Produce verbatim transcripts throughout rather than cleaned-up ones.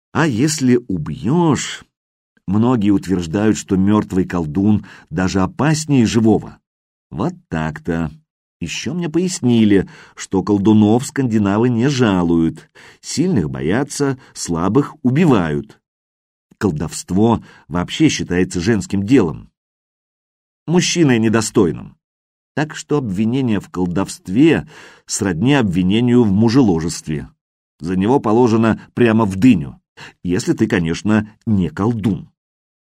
А если убьешь... Многие утверждают, что мертвый колдун даже опаснее живого. Вот так-то. Еще мне пояснили, что колдунов скандинавы не жалуют, сильных боятся, слабых убивают. Колдовство вообще считается женским делом, мужчиной недостойным. Так что обвинение в колдовстве сродни обвинению в мужеложестве. За него положено прямо в дыню, если ты, конечно, не колдун.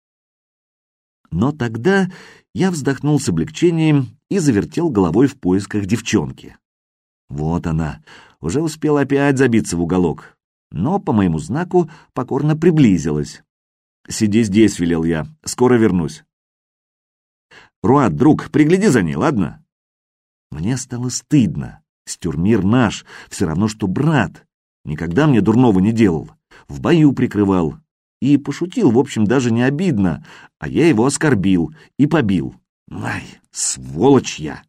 Но тогда я вздохнул с облегчением и завертел головой в поисках девчонки. Вот она, уже успела опять забиться в уголок, но по моему знаку покорно приблизилась. «Сиди здесь», — велел я, — «скоро вернусь». «Руат, друг, пригляди за ней, ладно?» Мне стало стыдно. Стюрмир наш, все равно, что брат. Никогда мне дурного не делал, в бою прикрывал. И пошутил, в общем, даже не обидно, а я его оскорбил и побил. Ай, сволочь я!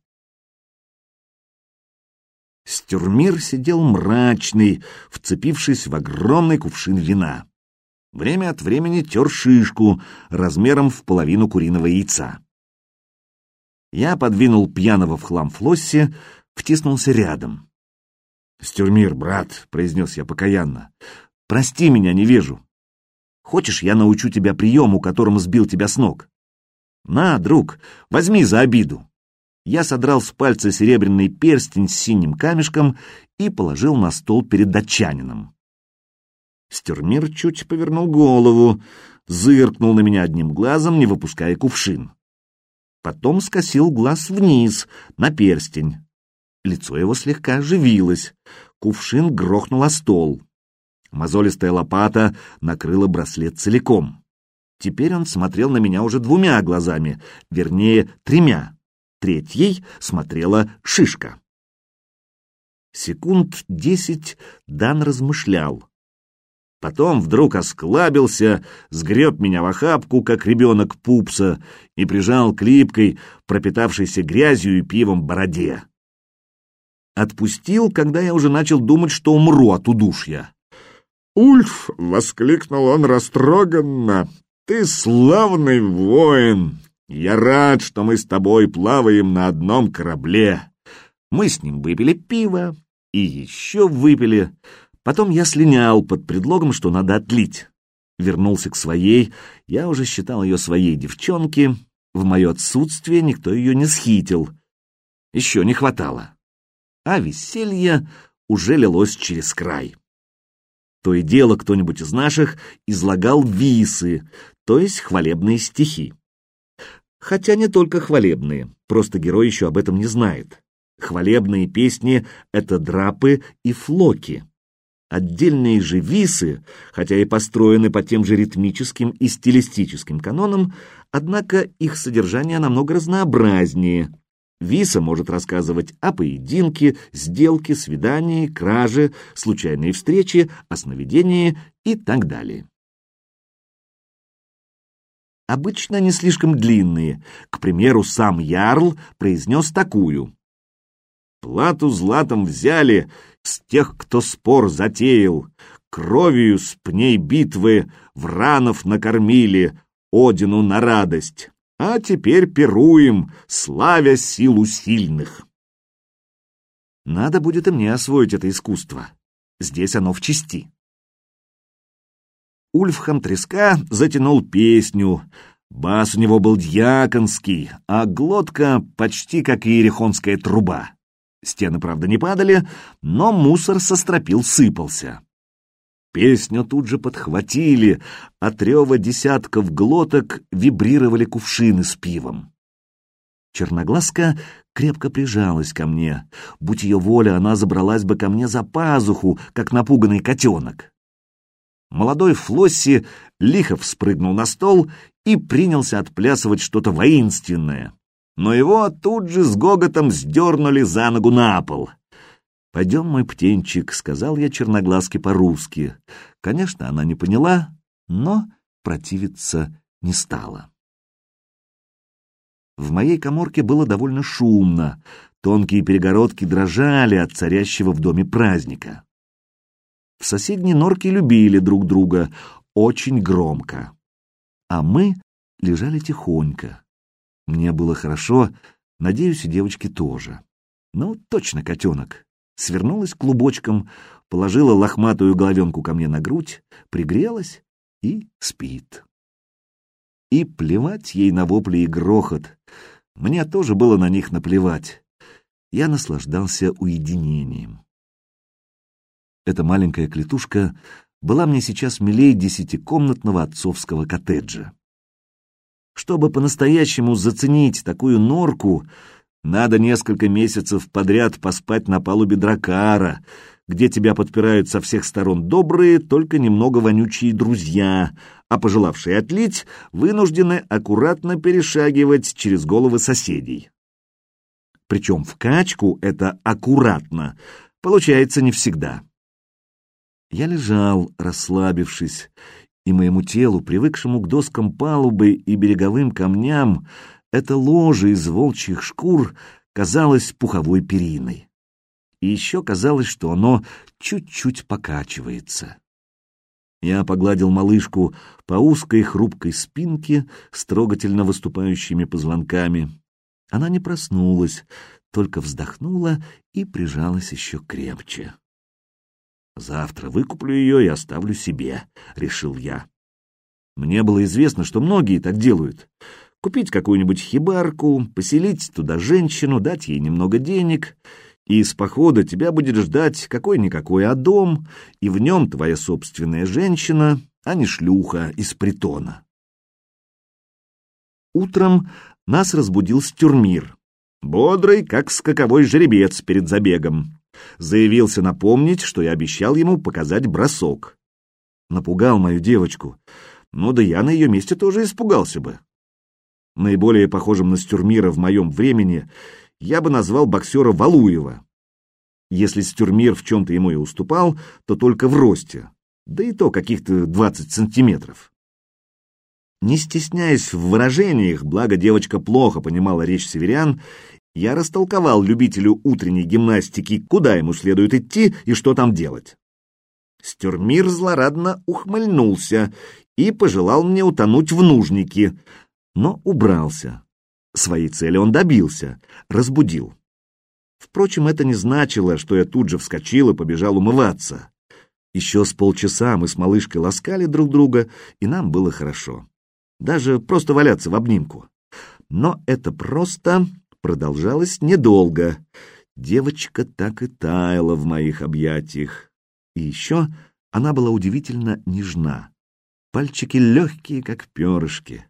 Стюрмир сидел мрачный, вцепившись в огромный кувшин вина. Время от времени тер шишку размером в половину куриного яйца. Я подвинул пьяного в хлам Флосси, втиснулся рядом. «Стюрмир, брат», — произнес я покаянно, — «прости меня, невежу. Хочешь, я научу тебя приему, которым сбил тебя с ног? На, друг, возьми за обиду». Я содрал с пальца серебряный перстень с синим камешком и положил на стол перед датчанином. Стюрмир чуть повернул голову, зыркнул на меня одним глазом, не выпуская кувшин. Потом скосил глаз вниз, на перстень. Лицо его слегка оживилось. Кувшин грохнул о стол. Мозолистая лопата накрыла браслет целиком. Теперь он смотрел на меня уже двумя глазами, вернее, тремя. Третьей смотрела шишка. Секунд десять Дан размышлял. Потом вдруг осклабился, сгреб меня в охапку, как ребенок пупса, и прижал к липкой, пропитавшейся грязью и пивом бороде. Отпустил, когда я уже начал думать, что умру от удушья. «Ульф!» — воскликнул он растроганно. «Ты славный воин! Я рад, что мы с тобой плаваем на одном корабле!» Мы с ним выпили пиво и еще выпили. Потом я слинял под предлогом, что надо отлить. Вернулся к своей, я уже считал ее своей девчонки. В мое отсутствие никто ее не схитил. Еще не хватало. А веселье уже лилось через край. То и дело кто-нибудь из наших излагал висы, то есть хвалебные стихи. Хотя не только хвалебные, просто герой еще об этом не знает. Хвалебные песни — это драпы и флоки. Отдельные же висы, хотя и построены по тем же ритмическим и стилистическим канонам, однако их содержание намного разнообразнее. Виса может рассказывать о поединке, сделке, свидании, краже, случайной встрече, о сновидении и так далее. Обычно не слишком длинные. К примеру, сам Ярл произнес такую: «Плату златом взяли с тех, кто спор затеял, кровью с пней битвы вранов накормили, Одину на радость, а теперь пируем, славя силу сильных». Надо будет и мне освоить это искусство. Здесь оно в чести. Ульфхам Треска затянул песню. Бас у него был дьяконский, а глотка почти как иерихонская труба. Стены, правда, не падали, но мусор со стропил сыпался. Песню тут же подхватили, от рева десятков глоток вибрировали кувшины с пивом. Черноглазка крепко прижалась ко мне. Будь ее воля, она забралась бы ко мне за пазуху, как напуганный котенок. Молодой Флосси лихо вспрыгнул на стол и принялся отплясывать что-то воинственное. Но его тут же с гоготом сдернули за ногу на пол. «Пойдем, мой птенчик», — сказал я черноглазке по-русски. Конечно, она не поняла, но противиться не стала. В моей каморке было довольно шумно. Тонкие перегородки дрожали от царящего в доме праздника. В соседней норке любили друг друга очень громко. А мы лежали тихонько. Мне было хорошо, надеюсь, и девочке тоже. Ну, точно котенок. Свернулась клубочком, положила лохматую головенку ко мне на грудь, пригрелась и спит. И плевать ей на вопли и грохот. Мне тоже было на них наплевать. Я наслаждался уединением. Эта маленькая клетушка была мне сейчас милей десятикомнатного отцовского коттеджа. Чтобы по-настоящему заценить такую норку, надо несколько месяцев подряд поспать на палубе дракара, где тебя подпирают со всех сторон добрые, только немного вонючие друзья, а пожелавшие отлить вынуждены аккуратно перешагивать через головы соседей. Причем в качку это аккуратно получается не всегда. Я лежал, расслабившись, и моему телу, привыкшему к доскам палубы и береговым камням, это ложе из волчьих шкур казалось пуховой периной. И еще казалось, что оно чуть-чуть покачивается. Я погладил малышку по узкой хрупкой спинке с трогательно выступающими позвонками. Она не проснулась, только вздохнула и прижалась еще крепче. «Завтра выкуплю ее и оставлю себе», — решил я. Мне было известно, что многие так делают. Купить какую-нибудь хибарку, поселить туда женщину, дать ей немного денег, и с похода тебя будет ждать какой-никакой а дом, и в нем твоя собственная женщина, а не шлюха из притона. Утром нас разбудил Стюрмир, бодрый, как скаковой жеребец перед забегом. Заявился напомнить, что я обещал ему показать бросок. Напугал мою девочку. Ну да я на ее месте тоже испугался бы. Наиболее похожим на Стюрмира в моем времени я бы назвал боксера Валуева. Если Стюрмир в чем-то ему и уступал, то только в росте, да и то каких-то двадцать сантиметров. Не стесняясь в выражениях, благо девочка плохо понимала речь северян, я растолковал любителю утренней гимнастики, куда ему следует идти и что там делать. Стюрмир злорадно ухмыльнулся и пожелал мне утонуть в нужнике, но убрался. Своей цели он добился, разбудил. Впрочем, это не значило, что я тут же вскочил и побежал умываться. Еще с полчаса мы с малышкой ласкали друг друга, и нам было хорошо. Даже просто валяться в обнимку. Но это просто продолжалось недолго. Девочка так и таяла в моих объятиях. И еще она была удивительно нежна. Пальчики легкие, как перышки.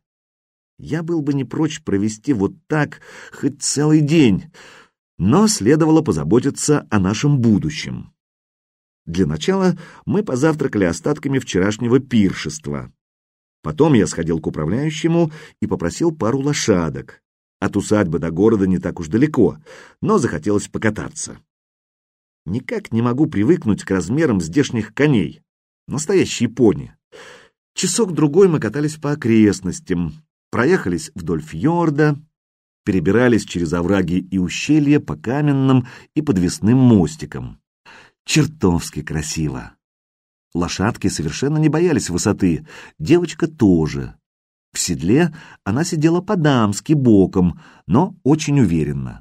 Я был бы не прочь провести вот так хоть целый день, но следовало позаботиться о нашем будущем. Для начала мы позавтракали остатками вчерашнего пиршества. Потом я сходил к управляющему и попросил пару лошадок. От усадьбы до города не так уж далеко, но захотелось покататься. Никак не могу привыкнуть к размерам здешних коней. Настоящие пони. Часок-другой мы катались по окрестностям, проехались вдоль фьорда, перебирались через овраги и ущелья по каменным и подвесным мостикам. Чертовски красиво. Лошадки совершенно не боялись высоты, девочка тоже. В седле она сидела по-дамски боком, но очень уверенно.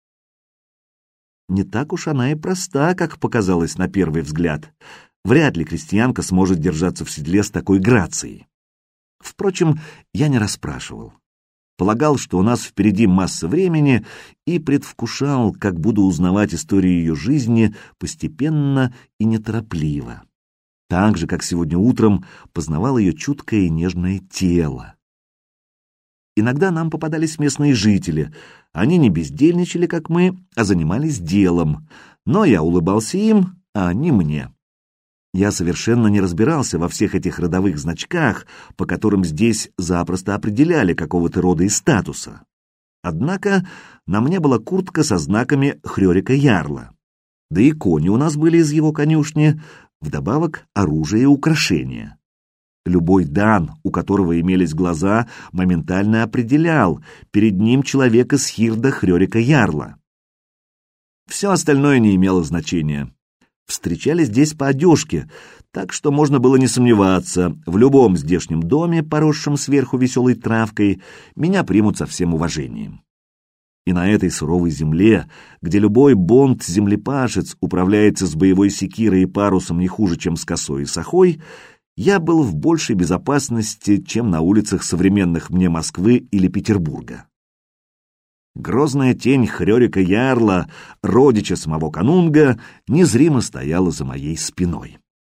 Не так уж она и проста, как показалось на первый взгляд. Вряд ли крестьянка сможет держаться в седле с такой грацией. Впрочем, я не расспрашивал. Полагал, что у нас впереди масса времени, и предвкушал, как буду узнавать историю ее жизни постепенно и неторопливо. Так же, как сегодня утром познавал ее чуткое и нежное тело. Иногда нам попадались местные жители. Они не бездельничали, как мы, а занимались делом. Но я улыбался им, а они мне. Я совершенно не разбирался во всех этих родовых значках, по которым здесь запросто определяли какого-то рода и статуса. Однако на мне была куртка со знаками Хрёрика Ярла. Да и кони у нас были из его конюшни, вдобавок оружие и украшения. Любой дан, у которого имелись глаза, моментально определял, перед ним человек из Хирда Хрёрика Ярла. Все остальное не имело значения. встречали здесь по одежке, так что можно было не сомневаться, в любом здешнем доме, поросшем сверху веселой травкой, меня примут со всем уважением. И на этой суровой земле, где любой бонд-землепашец управляется с боевой секирой и парусом не хуже, чем с косой и сахой, я был в большей безопасности, чем на улицах современных мне Москвы или Петербурга. Грозная тень Хрёрика Ярла, родича самого Канунга, незримо стояла за моей спиной.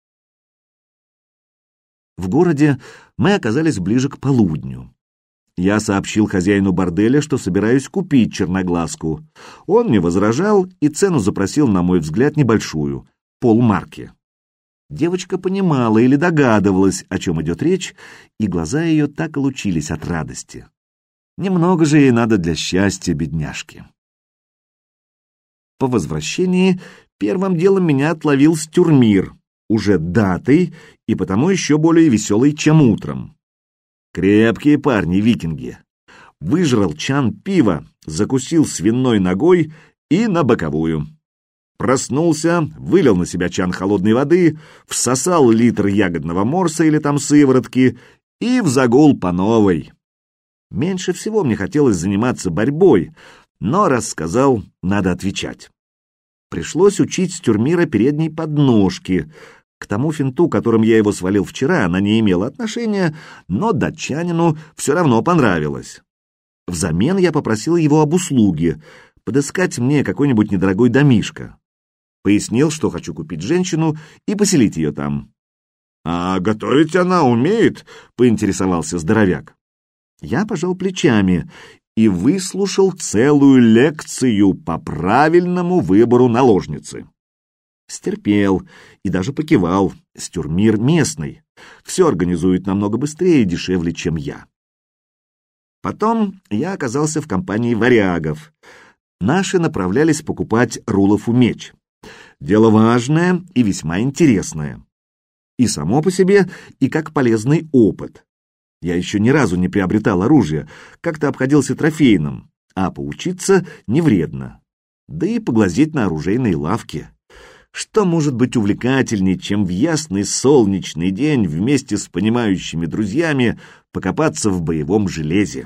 В городе мы оказались ближе к полудню. Я сообщил хозяину борделя, что собираюсь купить черноглазку. Он не возражал и цену запросил, на мой взгляд, небольшую — полмарки. Девочка понимала или догадывалась, о чем идет речь, и глаза ее так и лучились от радости. Немного же ей надо для счастья, бедняжки. По возвращении первым делом меня отловил Стюрмир, уже датой и потому еще более веселый, чем утром. Крепкие парни викинги. Выжрал чан пива, закусил свиной ногой и на боковую. Проснулся, вылил на себя чан холодной воды, всосал литр ягодного морса или там сыворотки и в загул по новой. Меньше всего мне хотелось заниматься борьбой, но раз сказал, надо отвечать. Пришлось учить Стюрмира передней подножки. К тому финту, которым я его свалил вчера, она не имела отношения, но датчанину все равно понравилось. Взамен я попросил его об услуге — подыскать мне какой-нибудь недорогой домишко. Пояснил, что хочу купить женщину и поселить ее там. «А готовить она умеет?» — поинтересовался здоровяк. Я пожал плечами и выслушал целую лекцию по правильному выбору наложницы. Стерпел и даже покивал. Стюрмир местный. Все организует намного быстрее и дешевле, чем я. Потом я оказался в компании варягов. Наши направлялись покупать Рулову меч. Дело важное и весьма интересное. И само по себе, и как полезный опыт. Я еще ни разу не приобретал оружие, как-то обходился трофейным, а поучиться не вредно. Да и поглазеть на оружейной лавке. Что может быть увлекательней, чем в ясный солнечный день вместе с понимающими друзьями покопаться в боевом железе?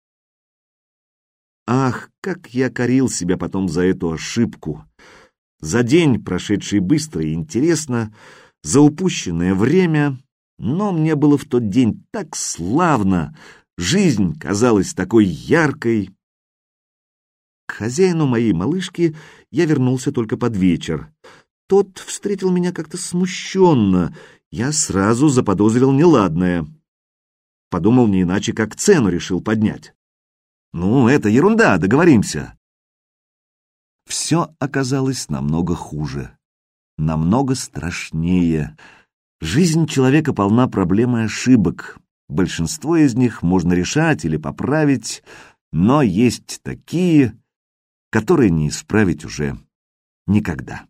Ах, как я корил себя потом за эту ошибку! За день, прошедший быстро и интересно, за упущенное время, но мне было в тот день так славно, жизнь казалась такой яркой. К хозяину моей малышки я вернулся только под вечер. Тот встретил меня как-то смущенно, я сразу заподозрил неладное. Подумал не иначе, как цену решил поднять. Ну, это ерунда, договоримся. Все оказалось намного хуже, намного страшнее. Жизнь человека полна проблем и ошибок. Большинство из них можно решать или поправить, но есть такие, которые не исправить уже никогда.